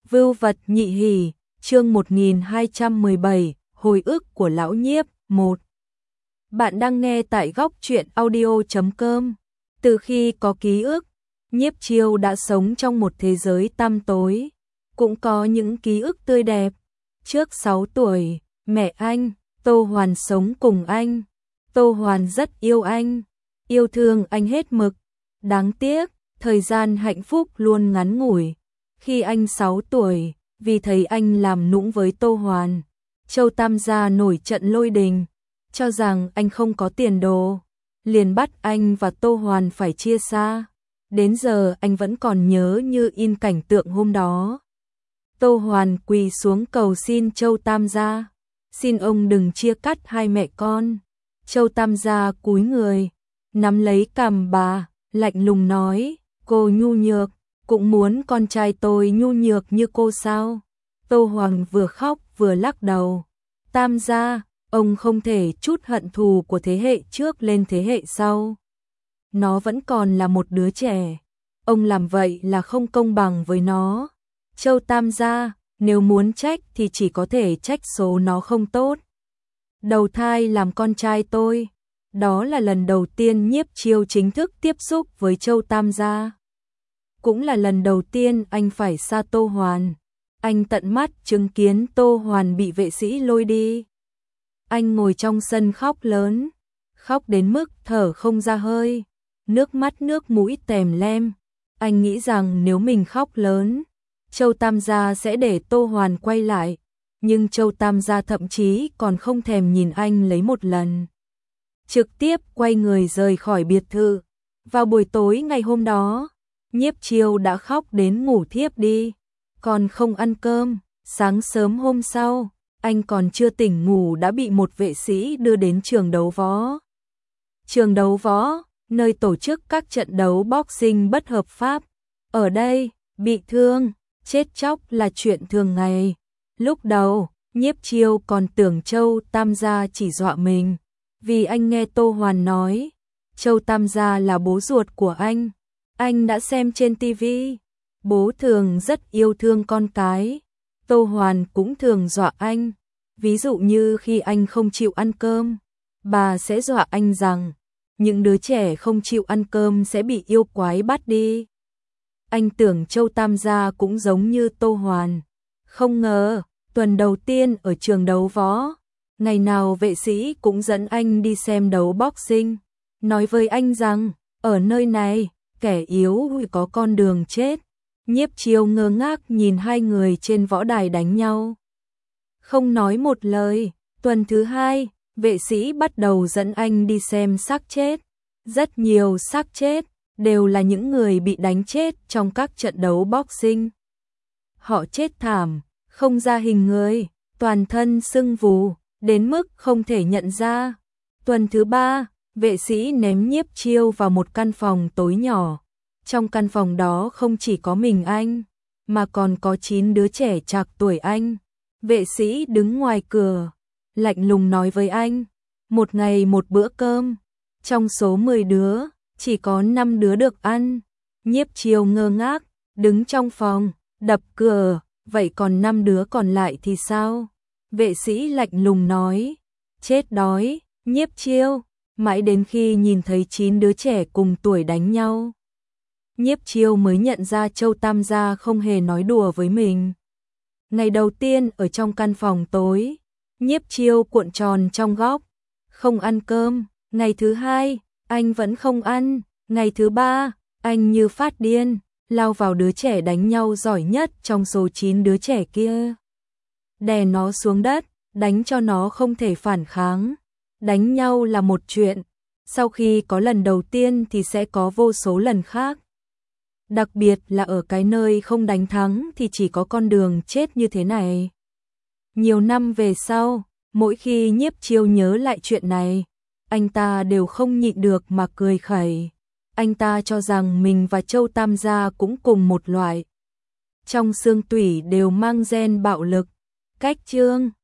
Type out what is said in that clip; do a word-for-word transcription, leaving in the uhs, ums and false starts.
Vưu vật nhị hỷ, chương một nghìn hai trăm mười bảy, hồi ức của lão Nhiếp, một. Bạn đang nghe tại góc truyện audio chấm com. Từ khi có ký ức, Nhiếp Chiêu đã sống trong một thế giới tăm tối, cũng có những ký ức tươi đẹp. Trước sáu tuổi, mẹ anh, Tô Hoàn sống cùng anh. Tô Hoàn rất yêu anh, yêu thương anh hết mực. Đáng tiếc, thời gian hạnh phúc luôn ngắn ngủi. Khi anh sáu tuổi, vì thấy anh làm nũng với Tô Hoàn, Châu Tam gia nổi trận lôi đình, cho rằng anh không có tiền đồ, liền bắt anh và Tô Hoàn phải chia xa. Đến giờ anh vẫn còn nhớ như in cảnh tượng hôm đó. Tô Hoàn quỳ xuống cầu xin Châu Tam gia, xin ông đừng chia cắt hai mẹ con. Châu Tam gia cúi người, nắm lấy cằm bà, lạnh lùng nói, cô nhu nhược, cũng muốn con trai tôi nhu nhược như cô sao? Tô Hoàng vừa khóc vừa lắc đầu. Tam gia, ông không thể trút hận thù của thế hệ trước lên thế hệ sau. Nó vẫn còn là một đứa trẻ. Ông làm vậy là không công bằng với nó. Châu Tam gia, nếu muốn trách thì chỉ có thể trách số nó không tốt. Đầu thai làm con trai tôi. Đó là lần đầu tiên Nhiếp Chiêu chính thức tiếp xúc với Châu Tam gia. Cũng là lần đầu tiên anh phải xa Tô Hoàn. Anh tận mắt chứng kiến Tô Hoàn bị vệ sĩ lôi đi. Anh ngồi trong sân khóc lớn, khóc đến mức thở không ra hơi, nước mắt nước mũi tèm lem. Anh nghĩ rằng nếu mình khóc lớn, Châu Tam gia sẽ để Tô Hoàn quay lại, nhưng Châu Tam gia thậm chí còn không thèm nhìn anh lấy một lần. Trực tiếp quay người rời khỏi biệt thự. Vào buổi tối ngày hôm đó, Nhiếp Chiêu đã khóc đến ngủ thiếp đi, còn không ăn cơm. Sáng sớm hôm sau, anh còn chưa tỉnh ngủ đã bị một vệ sĩ đưa đến trường đấu võ. Trường đấu võ, nơi tổ chức các trận đấu boxing bất hợp pháp. Ở đây, bị thương, chết chóc là chuyện thường ngày. Lúc đầu, Nhiếp Chiêu còn tưởng Châu Tam gia chỉ dọa mình, vì anh nghe Tô Hoàn nói, Châu Tam gia là bố ruột của anh. Anh đã xem trên ti vi, bố thường rất yêu thương con cái. Tô Hoàn cũng thường dọa anh, ví dụ như khi anh không chịu ăn cơm, bà sẽ dọa anh rằng những đứa trẻ không chịu ăn cơm sẽ bị yêu quái bắt đi. Anh tưởng Châu Tam gia cũng giống như Tô Hoàn. Không ngờ, tuần đầu tiên ở trường đấu võ, ngày nào vệ sĩ cũng dẫn anh đi xem đấu boxing, nói với anh rằng, ở nơi này, kẻ yếu có con đường chết. Nhiếp Chiêu ngơ ngác nhìn hai người trên võ đài đánh nhau, không nói một lời. Tuần thứ hai, vệ sĩ bắt đầu dẫn anh đi xem xác chết. Rất nhiều xác chết, đều là những người bị đánh chết trong các trận đấu boxing. Họ chết thảm, không ra hình người, toàn thân sưng vù, đến mức không thể nhận ra. Tuần thứ ba, vệ sĩ ném Nhiếp Chiêu vào một căn phòng tối nhỏ. Trong căn phòng đó không chỉ có mình anh, mà còn có chín đứa trẻ trạc tuổi anh. Vệ sĩ đứng ngoài cửa, lạnh lùng nói với anh, một ngày một bữa cơm, trong số mười đứa, chỉ có năm đứa được ăn. Nhiếp Chiêu ngơ ngác, đứng trong phòng, đập cửa, vậy còn năm đứa còn lại thì sao? Vệ sĩ lạnh lùng nói, chết đói. Nhiếp Chiêu, mãi đến khi nhìn thấy chín đứa trẻ cùng tuổi đánh nhau, Nhiếp Chiêu mới nhận ra Châu Tam gia không hề nói đùa với mình. Ngày đầu tiên ở trong căn phòng tối, Nhiếp Chiêu cuộn tròn trong góc, không ăn cơm. Ngày thứ hai, anh vẫn không ăn. Ngày thứ ba, anh như phát điên, lao vào đứa trẻ đánh nhau giỏi nhất trong số chín đứa trẻ kia. Đè nó xuống đất, đánh cho nó không thể phản kháng. Đánh nhau là một chuyện, sau khi có lần đầu tiên thì sẽ có vô số lần khác. Đặc biệt là ở cái nơi không đánh thắng thì chỉ có con đường chết như thế này. Nhiều năm về sau, mỗi khi Nhiếp Chiêu nhớ lại chuyện này, anh ta đều không nhịn được mà cười khẩy. Anh ta cho rằng mình và Châu Tam gia cũng cùng một loại, trong xương tủy đều mang gen bạo lực. Cách chương